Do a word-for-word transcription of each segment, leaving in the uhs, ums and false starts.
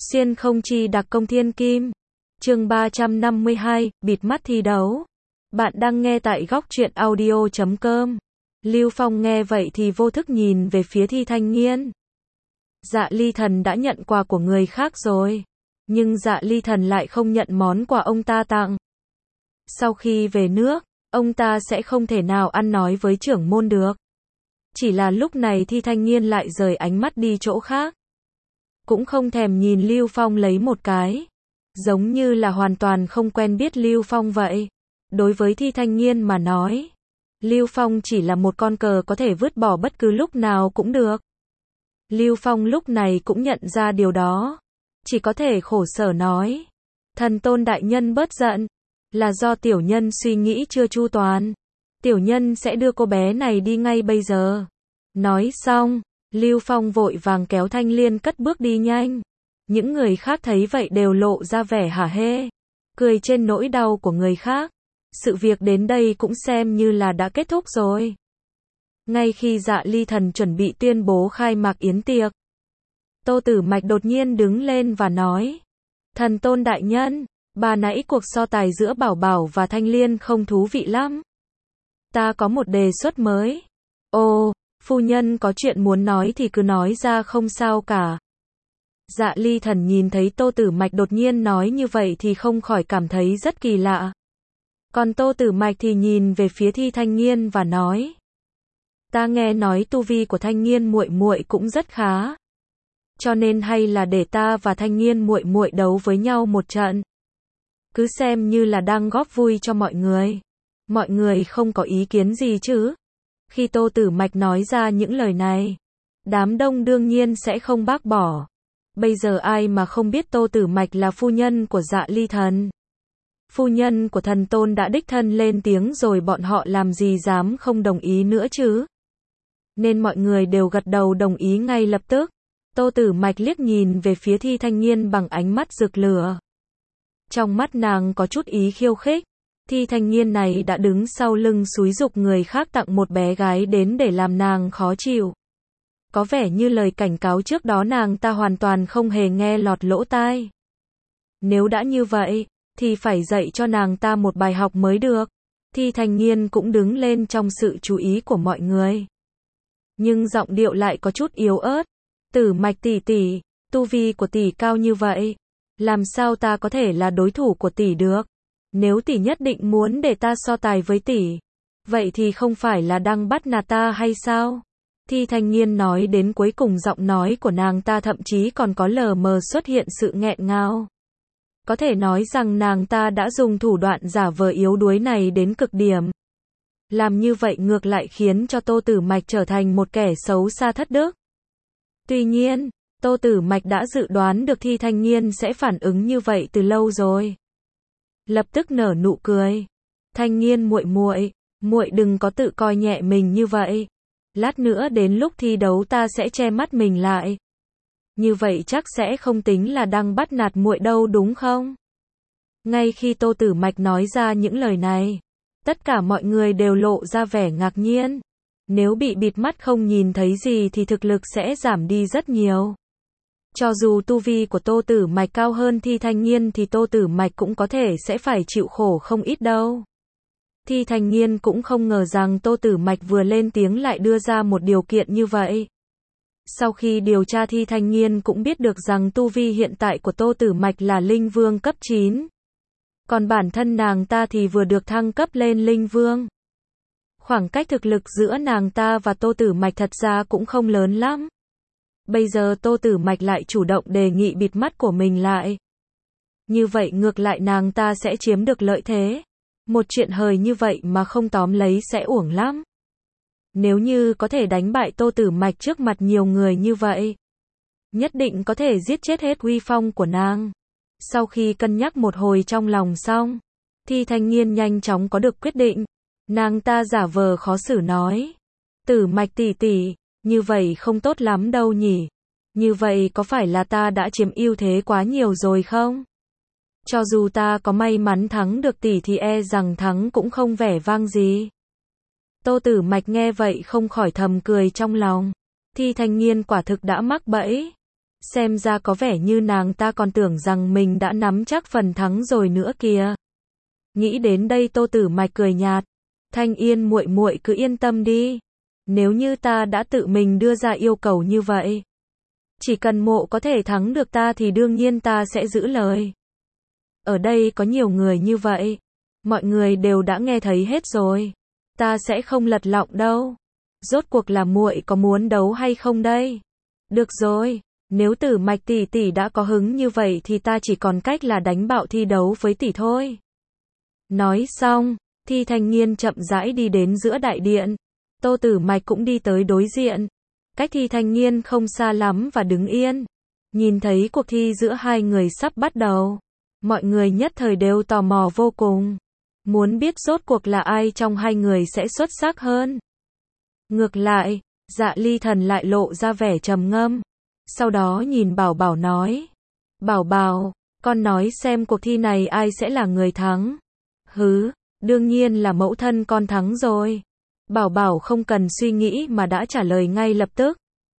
Xuyên không chi đặc công thiên kim. Chương ba trăm năm mươi hai, bịt mắt thi đấu. Bạn đang nghe tại góc truyện audio chấm com. Lưu Phong nghe vậy thì vô thức nhìn về phía Thi Thanh Nghiên. Dạ Ly Thần đã nhận quà của người khác rồi, nhưng Dạ Ly Thần lại không nhận món quà ông ta tặng. Sau khi về nước, ông ta sẽ không thể nào ăn nói với trưởng môn được. Chỉ là lúc này Thi Thanh Nghiên lại rời ánh mắt đi chỗ khác. Cũng không thèm nhìn Lưu Phong lấy một cái. Giống như là hoàn toàn không quen biết Lưu Phong vậy. Đối với Thi Thanh Nghiên mà nói, Lưu Phong chỉ là một con cờ có thể vứt bỏ bất cứ lúc nào cũng được. Lưu Phong lúc này cũng nhận ra điều đó. Chỉ có thể khổ sở nói. Thần Tôn đại nhân bớt giận. Là do tiểu nhân suy nghĩ chưa chu toàn. Tiểu nhân sẽ đưa cô bé này đi ngay bây giờ. Nói xong, Lưu Phong vội vàng kéo Thanh Liên cất bước đi nhanh. Những người khác thấy vậy đều lộ ra vẻ hả hê, cười trên nỗi đau của người khác. Sự việc đến đây cũng xem như là đã kết thúc rồi. Ngay khi Dạ Ly Thần chuẩn bị tuyên bố khai mạc yến tiệc, Tô Tử Mạch đột nhiên đứng lên và nói: Thần Tôn đại nhân, bà nãy cuộc so tài giữa Bảo Bảo và Thanh Liên không thú vị lắm. Ta có một đề xuất mới. Ồ, phu nhân có chuyện muốn nói thì cứ nói ra không sao cả. Dạ Ly Thần nhìn thấy Tô Tử Mạch đột nhiên nói như vậy thì không khỏi cảm thấy rất kỳ lạ. Còn Tô Tử Mạch thì nhìn về phía Thi Thanh Nghiên và nói: Ta nghe nói tu vi của Thanh Nghiên muội muội cũng rất khá. Cho nên hay là để ta và Thanh Nghiên muội muội đấu với nhau một trận. Cứ xem như là đang góp vui cho mọi người. Mọi người không có ý kiến gì chứ? Khi Tô Tử Mạch nói ra những lời này, đám đông đương nhiên sẽ không bác bỏ. Bây giờ ai mà không biết Tô Tử Mạch là phu nhân của Dạ Ly Thần. Phu nhân của thần tôn đã đích thân lên tiếng rồi, bọn họ làm gì dám không đồng ý nữa chứ. Nên mọi người đều gật đầu đồng ý ngay lập tức. Tô Tử Mạch liếc nhìn về phía Thi Thanh Nghiên bằng ánh mắt rực lửa. Trong mắt nàng có chút ý khiêu khích. Thi Thanh Nghiên này đã đứng sau lưng xúi giục người khác tặng một bé gái đến để làm nàng khó chịu. Có vẻ như lời cảnh cáo trước đó nàng ta hoàn toàn không hề nghe lọt lỗ tai. Nếu đã như vậy, thì phải dạy cho nàng ta một bài học mới được. Thi Thanh Nghiên cũng đứng lên trong sự chú ý của mọi người. Nhưng giọng điệu lại có chút yếu ớt. Tử Mạch tỷ tỷ, tu vi của tỷ cao như vậy, làm sao ta có thể là đối thủ của tỷ được? Nếu tỷ nhất định muốn để ta so tài với tỷ, vậy thì không phải là đang bắt nạt ta hay sao? Thi Thanh Nghiên nói đến cuối cùng giọng nói của nàng ta thậm chí còn có lờ mờ xuất hiện sự nghẹn ngào. Có thể nói rằng nàng ta đã dùng thủ đoạn giả vờ yếu đuối này đến cực điểm. Làm như vậy ngược lại khiến cho Tô Tử Mạch trở thành một kẻ xấu xa thất đức. Tuy nhiên, Tô Tử Mạch đã dự đoán được Thi Thanh Nghiên sẽ phản ứng như vậy từ lâu rồi. Lập tức nở nụ cười. Thanh Nghiên muội muội, muội đừng có tự coi nhẹ mình như vậy. Lát nữa đến lúc thi đấu ta sẽ che mắt mình lại. Như vậy chắc sẽ không tính là đang bắt nạt muội đâu đúng không? Ngay khi Tô Tử Mạch nói ra những lời này, tất cả mọi người đều lộ ra vẻ ngạc nhiên. Nếu bị bịt mắt không nhìn thấy gì thì thực lực sẽ giảm đi rất nhiều. Cho dù tu vi của Tô Tử Mạch cao hơn Thi Thanh Nghiên thì Tô Tử Mạch cũng có thể sẽ phải chịu khổ không ít đâu. Thi Thanh Nghiên cũng không ngờ rằng Tô Tử Mạch vừa lên tiếng lại đưa ra một điều kiện như vậy. Sau khi điều tra Thi Thanh Nghiên cũng biết được rằng tu vi hiện tại của Tô Tử Mạch là Linh Vương cấp chín. Còn bản thân nàng ta thì vừa được thăng cấp lên Linh Vương. Khoảng cách thực lực giữa nàng ta và Tô Tử Mạch thật ra cũng không lớn lắm. Bây giờ Tô Tử Mạch lại chủ động đề nghị bịt mắt của mình lại. Như vậy ngược lại nàng ta sẽ chiếm được lợi thế. Một chuyện hời như vậy mà không tóm lấy sẽ uổng lắm. Nếu như có thể đánh bại Tô Tử Mạch trước mặt nhiều người như vậy, nhất định có thể giết chết hết uy phong của nàng. Sau khi cân nhắc một hồi trong lòng xong, Thi Thanh Nghiên nhanh chóng có được quyết định. Nàng ta giả vờ khó xử nói: Tử Mạch tỷ tỷ, như vậy không tốt lắm đâu nhỉ? Như vậy có phải là ta đã chiếm ưu thế quá nhiều rồi không? Cho dù ta có may mắn thắng được tỷ thì e rằng thắng cũng không vẻ vang gì. Tô Tử Mạch nghe vậy không khỏi thầm cười trong lòng. Thi Thanh Nghiên quả thực đã mắc bẫy. Xem ra có vẻ như nàng ta còn tưởng rằng mình đã nắm chắc phần thắng rồi nữa kìa. Nghĩ đến đây Tô Tử Mạch cười nhạt, Thanh Yên muội muội cứ yên tâm đi. Nếu như ta đã tự mình đưa ra yêu cầu như vậy, chỉ cần mộ có thể thắng được ta thì đương nhiên ta sẽ giữ lời. Ở đây có nhiều người như vậy, mọi người đều đã nghe thấy hết rồi. Ta sẽ không lật lọng đâu. Rốt cuộc là muội có muốn đấu hay không đây? Được rồi, nếu Tử Mạch tỷ tỷ đã có hứng như vậy thì ta chỉ còn cách là đánh bạo thi đấu với tỷ thôi. Nói xong, Thi Thanh Nghiên chậm rãi đi đến giữa đại điện. Tô Tử Mạch cũng đi tới đối diện. Cách Thi Thanh Nghiên không xa lắm và đứng yên. Nhìn thấy cuộc thi giữa hai người sắp bắt đầu. Mọi người nhất thời đều tò mò vô cùng. Muốn biết rốt cuộc là ai trong hai người sẽ xuất sắc hơn. Ngược lại, Dạ Ly Thần lại lộ ra vẻ trầm ngâm. Sau đó nhìn Bảo Bảo nói. Bảo Bảo, con nói xem cuộc thi này ai sẽ là người thắng. Hứ, đương nhiên là mẫu thân con thắng rồi. Bảo Bảo không cần suy nghĩ mà đã trả lời ngay lập tức.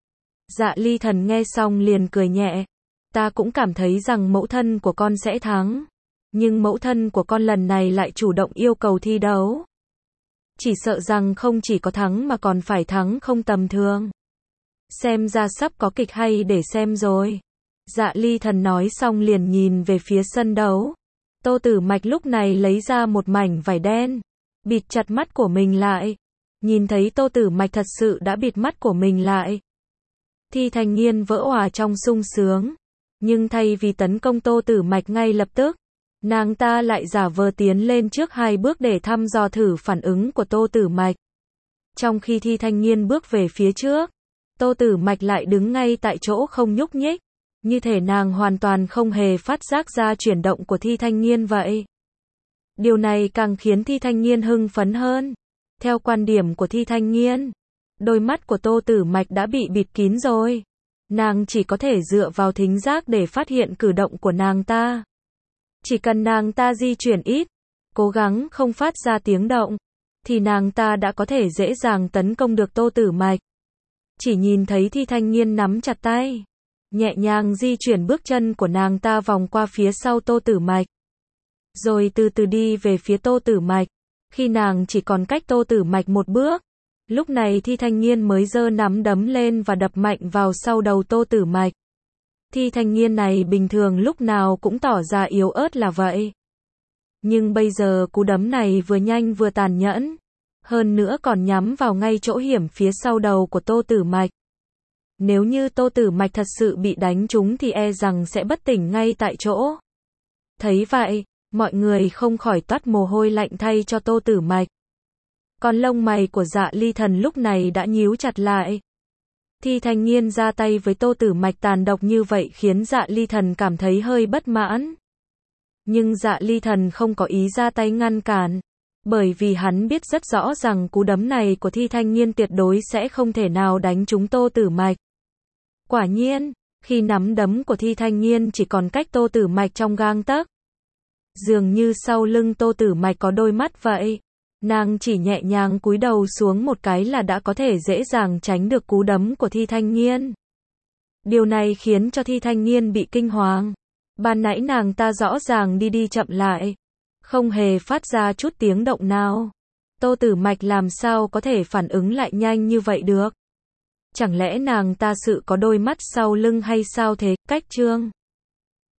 Dạ Ly Thần nghe xong liền cười nhẹ. Ta cũng cảm thấy rằng mẫu thân của con sẽ thắng. Nhưng mẫu thân của con lần này lại chủ động yêu cầu thi đấu. Chỉ sợ rằng không chỉ có thắng mà còn phải thắng không tầm thường. Xem ra sắp có kịch hay để xem rồi. Dạ Ly Thần nói xong liền nhìn về phía sân đấu. Tô Tử Mạch lúc này lấy ra một mảnh vải đen, bịt chặt mắt của mình lại. Nhìn thấy Tô Tử Mạch thật sự đã bịt mắt của mình lại. Thi Thanh Nghiên vỡ òa trong sung sướng. Nhưng thay vì tấn công Tô Tử Mạch ngay lập tức, nàng ta lại giả vờ tiến lên trước hai bước để thăm dò thử phản ứng của Tô Tử Mạch. Trong khi Thi Thanh Nghiên bước về phía trước, Tô Tử Mạch lại đứng ngay tại chỗ không nhúc nhích, như thể nàng hoàn toàn không hề phát giác ra chuyển động của Thi Thanh Nghiên vậy. Điều này càng khiến Thi Thanh Nghiên hưng phấn hơn. Theo quan điểm của Thi Thanh Nghiên, đôi mắt của Tô Tử Mạch đã bị bịt kín rồi. Nàng chỉ có thể dựa vào thính giác để phát hiện cử động của nàng ta. Chỉ cần nàng ta di chuyển ít, cố gắng không phát ra tiếng động, thì nàng ta đã có thể dễ dàng tấn công được Tô Tử Mạch. Chỉ nhìn thấy Thi Thanh Nghiên nắm chặt tay, nhẹ nhàng di chuyển bước chân của nàng ta vòng qua phía sau Tô Tử Mạch, rồi từ từ đi về phía Tô Tử Mạch. Khi nàng chỉ còn cách Tô Tử Mạch một bước, lúc này Thi Thanh Nghiên mới giơ nắm đấm lên và đập mạnh vào sau đầu Tô Tử Mạch. Thi Thanh Nghiên này bình thường lúc nào cũng tỏ ra yếu ớt là vậy. Nhưng bây giờ cú đấm này vừa nhanh vừa tàn nhẫn, hơn nữa còn nhắm vào ngay chỗ hiểm phía sau đầu của Tô Tử Mạch. Nếu như Tô Tử Mạch thật sự bị đánh trúng thì e rằng sẽ bất tỉnh ngay tại chỗ. Thấy vậy, mọi người không khỏi toát mồ hôi lạnh thay cho Tô Tử Mạch. Còn lông mày của Dạ Ly Thần lúc này đã nhíu chặt lại. Thi Thanh Nghiên ra tay với Tô Tử Mạch tàn độc như vậy khiến Dạ Ly Thần cảm thấy hơi bất mãn. Nhưng Dạ Ly Thần không có ý ra tay ngăn cản, bởi vì hắn biết rất rõ rằng cú đấm này của Thi Thanh Nghiên tuyệt đối sẽ không thể nào đánh trúng Tô Tử Mạch. Quả nhiên, khi nắm đấm của Thi Thanh Nghiên chỉ còn cách Tô Tử Mạch trong gang tấc, dường như sau lưng Tô Tử Mạch có đôi mắt vậy. Nàng chỉ nhẹ nhàng cúi đầu xuống một cái là đã có thể dễ dàng tránh được cú đấm của Thi Thanh Nghiên. Điều này khiến cho Thi Thanh Nghiên bị kinh hoàng. Ban nãy nàng ta rõ ràng đi đi chậm lại, không hề phát ra chút tiếng động nào. Tô Tử Mạch làm sao có thể phản ứng lại nhanh như vậy được? Chẳng lẽ nàng ta sự có đôi mắt sau lưng hay sao thế? Cách chương